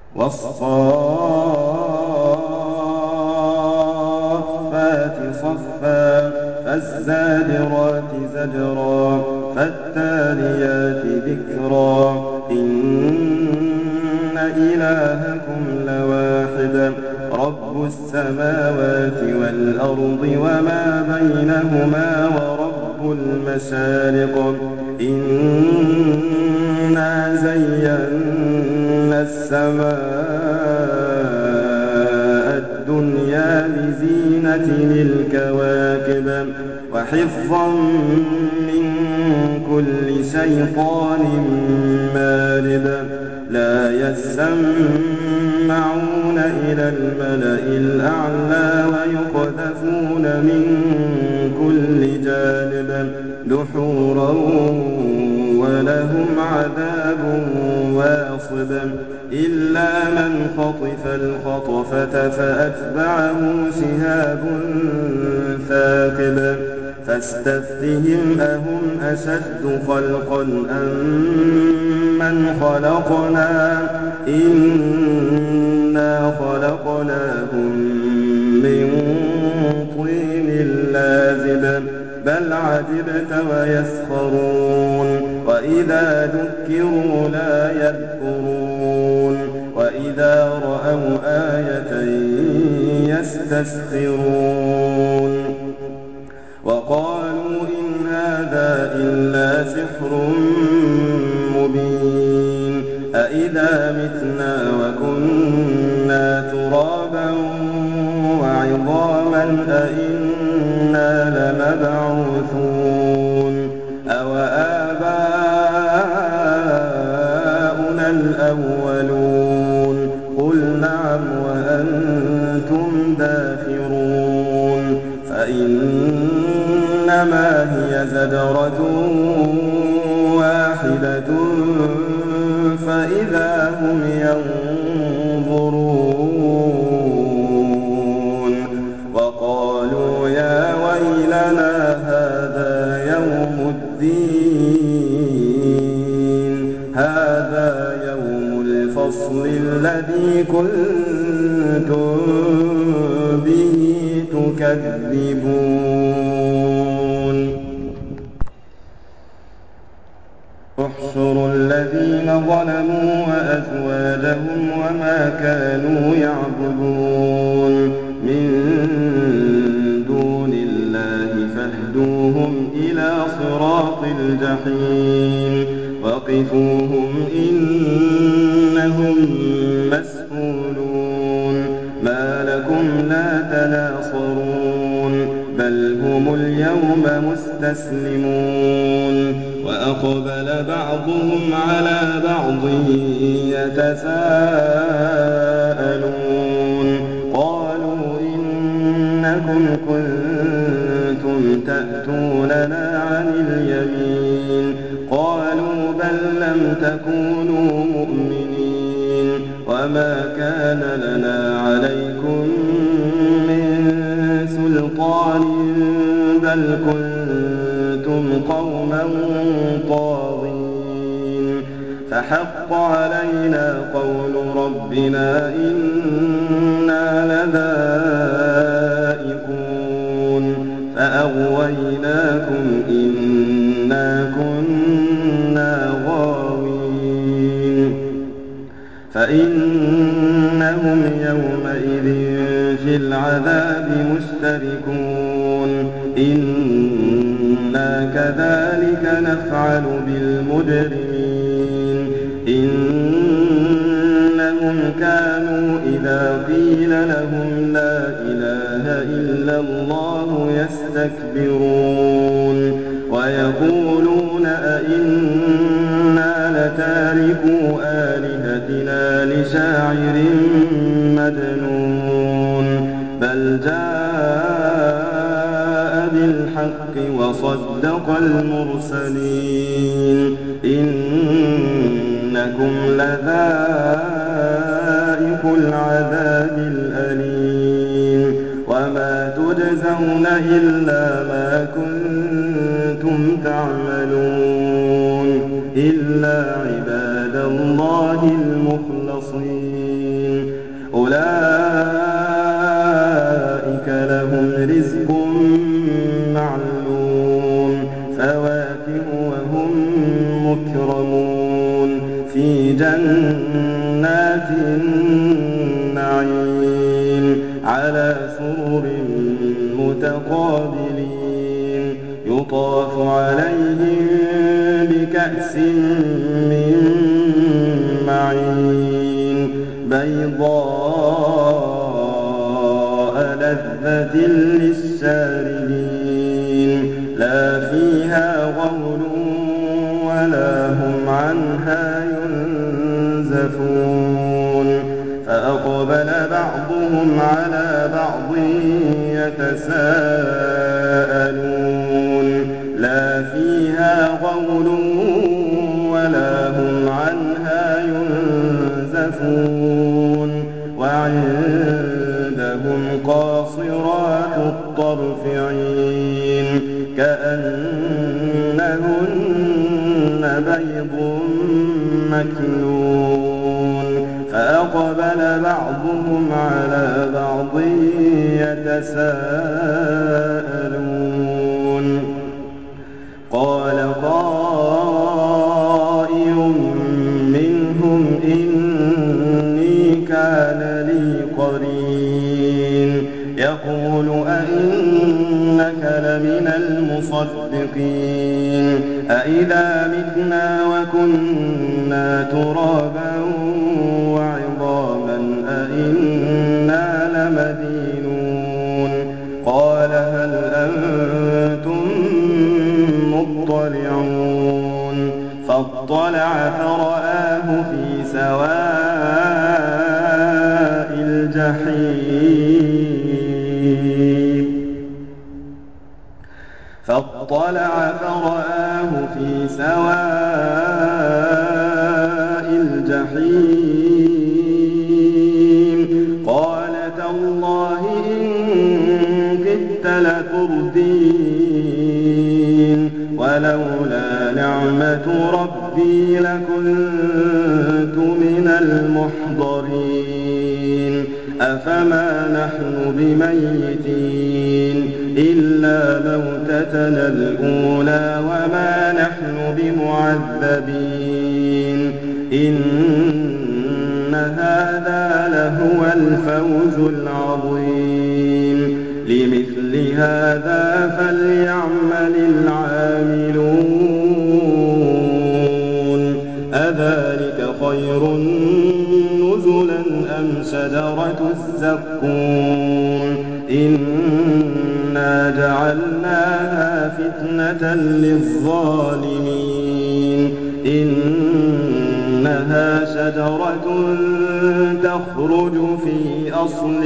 والصافات صفا فالزاجرات زجرا فالتاليات ذكرا إن إلهكم لواحد رب السماوات والأرض وما بينهما ورب المشارق إنا زينا السماء الدنيا بزينة للكواكب وحفظا من كل شيطان مارد لا يسمعون إلى الملأ الأعلى ويقذفون من كل جانب دحورا ولهم عذاب واصب إلا من خطف الخطفة فأتبعه شهاب ثاقب فاستفتهم أهم أشد خلقا أم من خلقنا إنا خلقناهم من طين لازب بل عجبت ويسخرون وإذا ذكروا لا يذكرون وإذا رأوا آية يستسخرون وقالوا إن هذا إلا سحر مبين أإذا متنا وكنا ترابا وعظاما أإنا لمبعوثون أوآباؤنا الأولون قل نعم وأنتم داخرون فإنما هي زجرة واحدة فإذا هم ينظرون وقالوا يا ويلنا هذا يوم الدين هذا يوم الفصل الذي كنتم به تكذبون احشروا الذين ظلموا وأزواجهم وما كانوا يعبدون من دون الله فاهدوهم إلى صراط الجحيم وقفوهم إنهم مسئولون ما لكم لا تناصرون بل هم اليوم مستسلمون وأقبل بعضهم على بعض يتساءلون قالوا إنكم كنتم تأتوننا عن اليمين قالوا بل لم تكونوا مؤمنين وما كان لنا عليكم من سلطان بل كنتم قوما طاغين فحق علينا قول ربنا إنا لذائقون فأغويناكم إنا كنا غاوين فإنهم يومئذ في العذاب مشتركون إنا كذلك نفعل بالمجرمين إنهم كانوا إذا قيل لهم لا إله إلا الله يستكبرون ويقولون أئنا لتاركو آلهتنا لشاعر مجنون بل جاء بالحق وصدق المرسلين إنكم لذائق العذاب الأليم وما تجزون إلا ما كنتم تعملون إلا عباد الله المخلصين المخلصين أولئك لهم رزق معلوم فواكه وهم مكرمون في جنات النعيم على سرر متقابلين يطاف عليهم بكأس من معين بيضاء لذة للشاربين لا فيها غول ولا هم عنها ينزفون فأقبل بعضهم على بعض يتساءلون لا فيها غول ولا هم عنها ينزفون وعندهم قاصرات الطرف عين كأنهن بيض مكنون فأقبل بعضهم على بعض يتساءلون قال قائل منهم إني كان لي قرين يقول أئنك لمن المصدقين أئذا متنا وكنا ترابا وعظاما أئنا لمدينون قال هل أنتم مطلعون فاطلع فرآه في سواء الجحيم قال تالله إن كدت لتردين ولولا نعمة ربي لكنت من المحضرين أفما نحن بميتين إلا موتتنا الأولى وما نحن بمعذبين إن هذا لهو الفوز العظيم لمثل هذا فليعمل العاملون أذلك خير نزلا أم شجرة الزقوم إنا جعلناها فتنة للظالمين إنها شجرة تخرج في أصل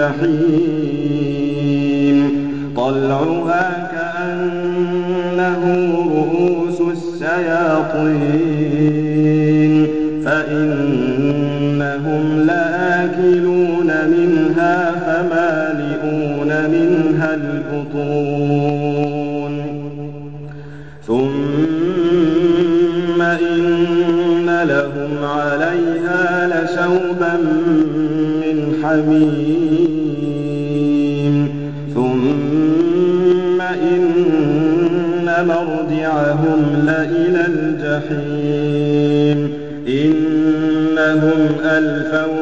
الجحيم طلعها كأنه رؤوس الشياطين فإنهم لآكلون منها فمالئون منها البطون ثم إن لهم عليها لشوبا من حميم ثم إن مرجعهم لإلى الجحيم إنهم ألفوا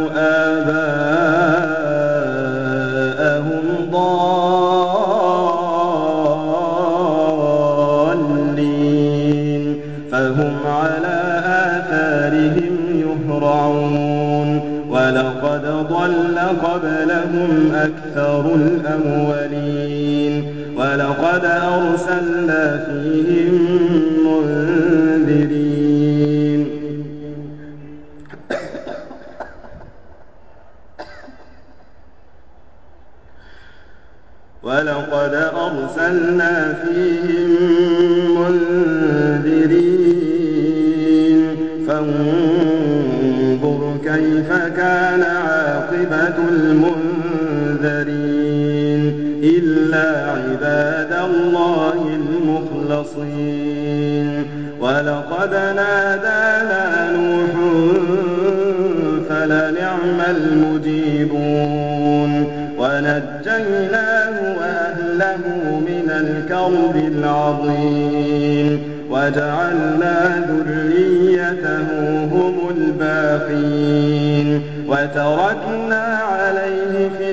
آباءهم ضالين فهم على آثارهم يهرعون ولقد ضل قبلهم أكثر الأولين ولقد أرسلنا فيهم منذرين فانظر كيف كان عاقبة المنذرين إلا عباد الله المخلصين ولقد نادانا نوح فلنعم المجيبون ونجيناه وأهله من الكرب العظيم وجعلنا ذريته هم الباقين وتركنا عليه في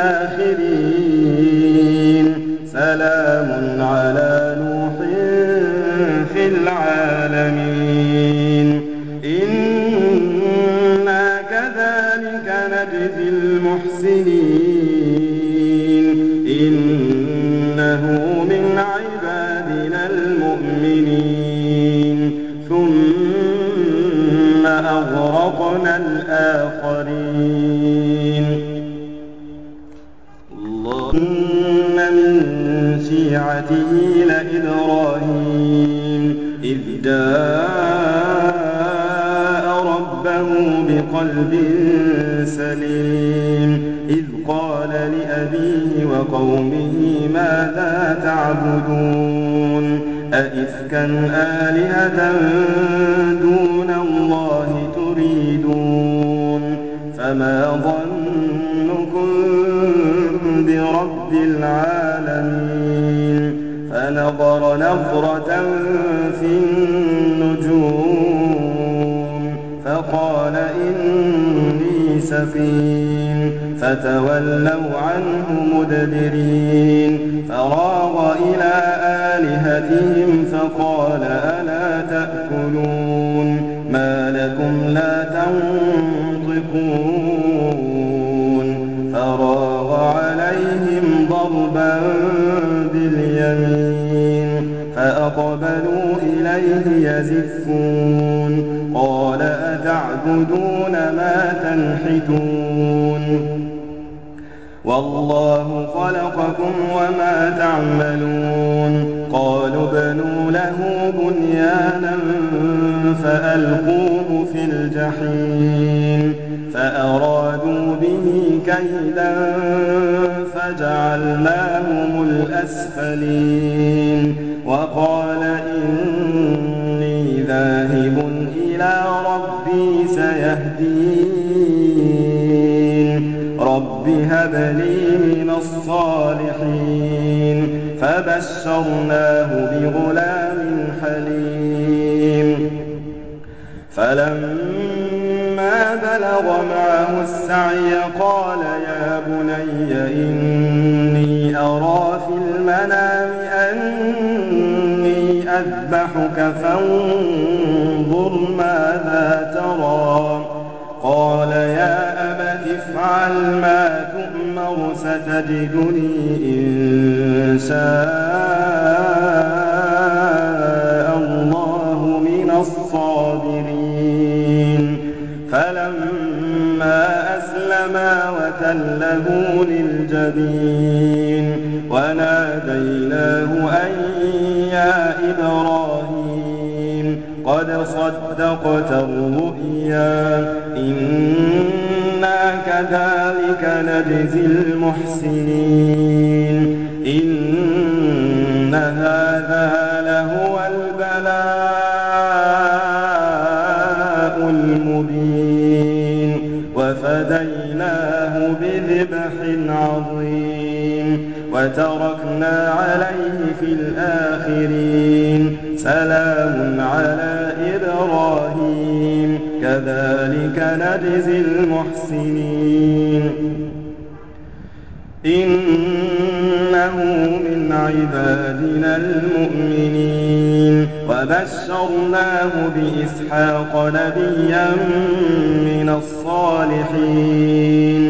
الآخرين سلام على نوح في العالمين إنا كذلك نجزي المحسنين إنه من عبادنا المؤمنين ثم أغرقنا الآخرين إن من شيعته لإبراهيم إذ جاء ربه بقلب سليم إذ قال لأبيه وقومه ماذا تعبدون أئفكا آلهة دون الله تريدون فما ظنكم برب العالمين فنظر نظرة في النجوم فقال إني سقيم فتولوا عنه مدبرين فراغ إلى آلهتهم فقال ألا تأكلون ما لكم لا تنطقون فراغ عليهم ضربا باليمين فأقبلوا إليه يزفون قال أتعبدون ما تنحتون والله خلقكم وما تعملون قالوا ابنوا له بنيانا فألقوه في الجحيم فأرادوا به كيدا فجعلناهم الأسفلين وقال إني ذاهب إلى ربي سيهدين رب هب لي من الصالحين فبشرناه بغلام حليم فلما بلغ معه السعي قال يا بني إني أرى في المنام أني أذبحك فانظر ماذا ترى قال يا أبت افعل ما تؤمر ستجدني إن شاء الله من الصابرين فلما أسلما وتله للجبين وناديناه أن يا إبراهيم قد صدقت الرؤيا إنا كذلك نجزي المحسنين إن هذا لهو البلاء المبين وفديناه بذبح عظيم وتركنا عليه في الآخرين سلام على إبراهيم كذلك نجزي المحسنين إنه من عبادنا المؤمنين وبشرناه بإسحاق نبيا من الصالحين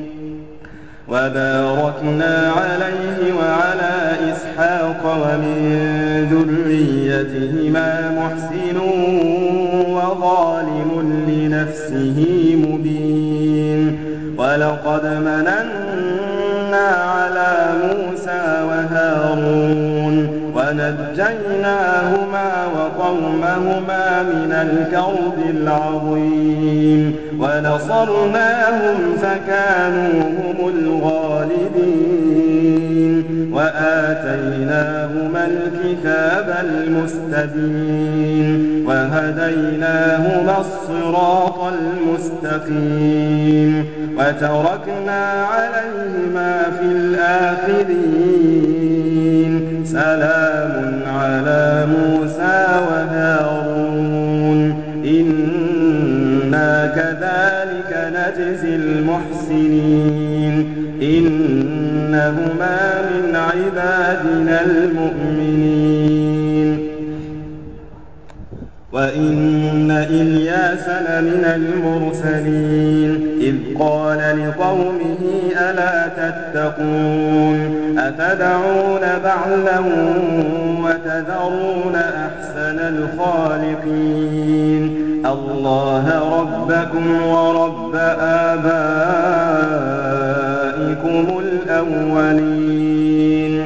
وباركنا عليه وعلى إسحاق ومن ذريتهما محسن وظالم لنفسه مبين ولقد مننا على موسى وهارون ونجيناهما وقومهما من الكرب العظيم ونصرناهم فكانوا هم الغالبين وآتيناهما الكتاب المستبين وهديناهما الصراط المستقيم وتركنا عليهما في الآخرين سلام على موسى وهارون إنا كذلك نجزي المحسنين إنهما من عبادنا المؤمنين وإن إلياس لمن المرسلين إذ قال لقومه ألا تتقون أتدعون بعلا وتذرون أحسن الخالقين الله ربكم ورب آبائكم الأولين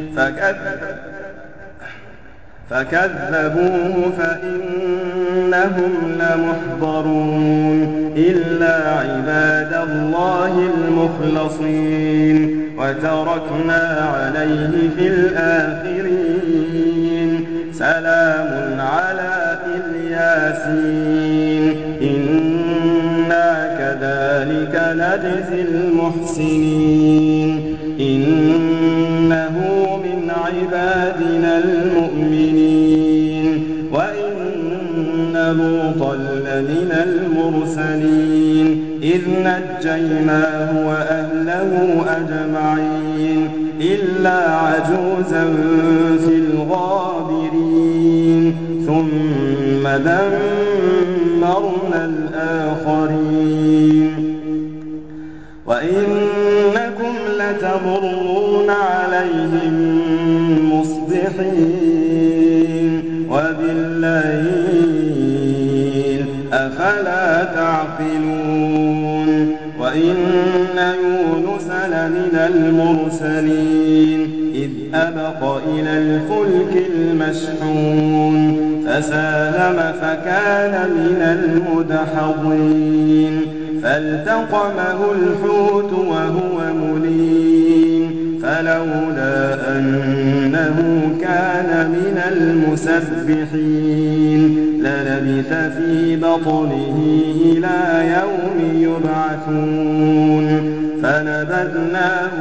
فكذبوه فإنهم لمحضرون إلا عباد الله المخلصين وتركنا عليه في الآخرين سلام على الياسين إنا كذلك نجزي المحسنين إنه من عبادنا المؤمنين وإن لوطا لمن المرسلين إذ نجيناه وأهله أجمعين إلا عجوزا في الغابرين ثم دمرنا الآخرين وإنكم لتمرون عليهم مصبحين وبالليل أفلا تعقلون وإن يونس لمن المرسلين إذ أبق إلى الفلك المشحون فساهم فكان من المدحضين فالتقمه الحوت وهو مليم فلولا أنه كان من المسبحين للبث في بطنه إلى يوم يبعثون فنبذناه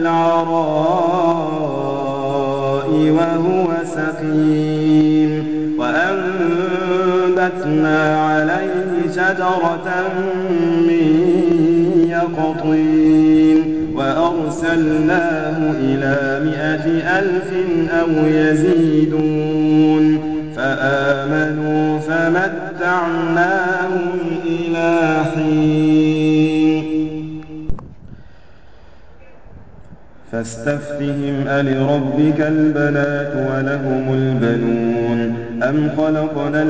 بالعراء وهو سقيم وأنبتنا عليه شجرة من يقطين وأرسلناه إلى 100,000 أو يزيدون فآمنوا فمتعناهم إلى حين فاستفتهم ألربك البنات ولهم البنون أم خلقنا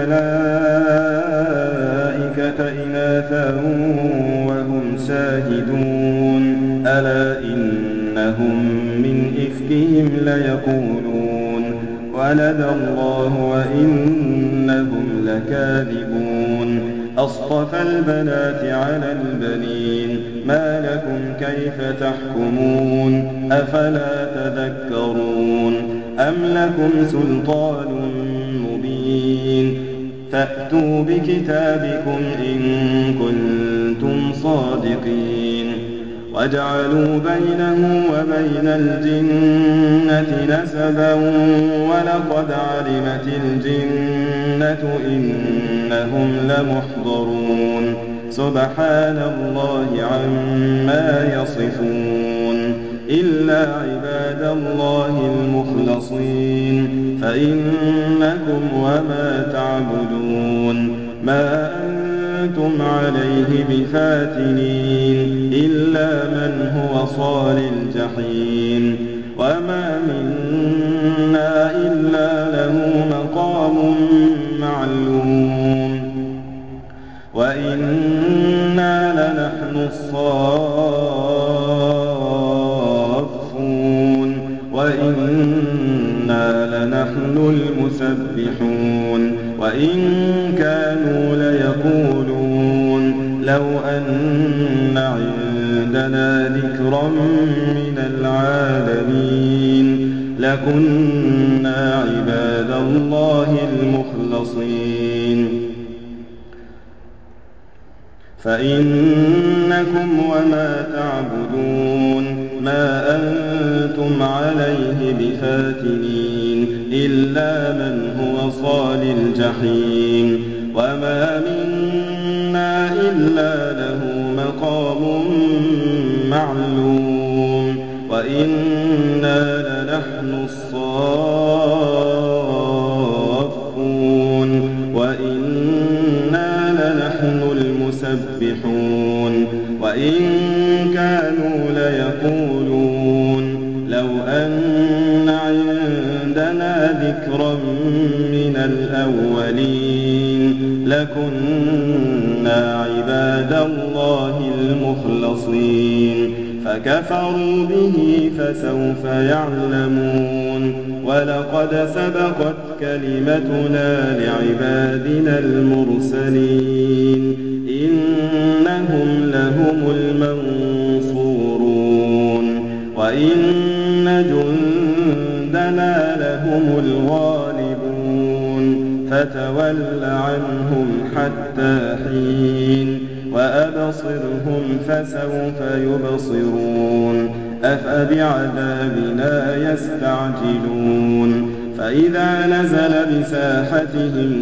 الملائكة إناثا وهم شاهدون ألا إنهم من إفكهم ليقولون ولد الله وإنهم لكاذبون أصطفى البنات على البنين ما لكم كيف تحكمون أفلا تذكرون أم لكم سلطان مبين فأتوا بكتابكم إن كنتم صادقين وجعلوا بينه وبين الجنة نسبا ولقد علمت الجنة إنهم لمحضرون سبحان الله عما يصفون إلا عباد الله المخلصين فإنكم وما تعبدون ما أنتم عليه بفاتنين إلا من هو صال الجحيم وما منا إلا له مقام معلوم وإنا لنحن الصافون وإنا لنحن المسبحون وإن كانوا ليقولون لو أن عندنا ذكرا من العالمين لكنا عباد الله المخلصين فإنكم وما تعبدون ما أنتم عليه بفاتنين إلا من هو صال الجحيم وما منا إلا له مقام معلوم وإنا لنحن الصافون وإنا لنحن المسبحون وإن كانوا ليقولون لو أن عندنا ذكرا من الأولين لكنا عباد الله المخلصين فكفروا به فسوف يعلمون ولقد سبقت كلمتنا لعبادنا المرسلين إنهم لهم المنصورون وإن جندنا لهم الغالبون فتول عنهم حتى حين وأبصرهم فسوف يبصرون أفبعذابنا يستعجلون فإذا نزل بساحتهم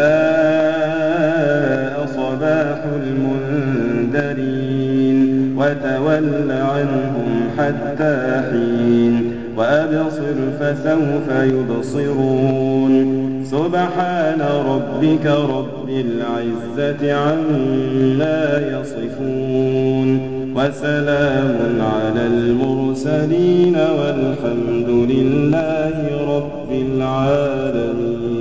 فساء صباح المنذرين وتول عنهم حتى حين وأبصر فسوف يبصرون سبحان ربك رب العزة عما يصفون وسلام على المرسلين والحمد لله رب العالمين.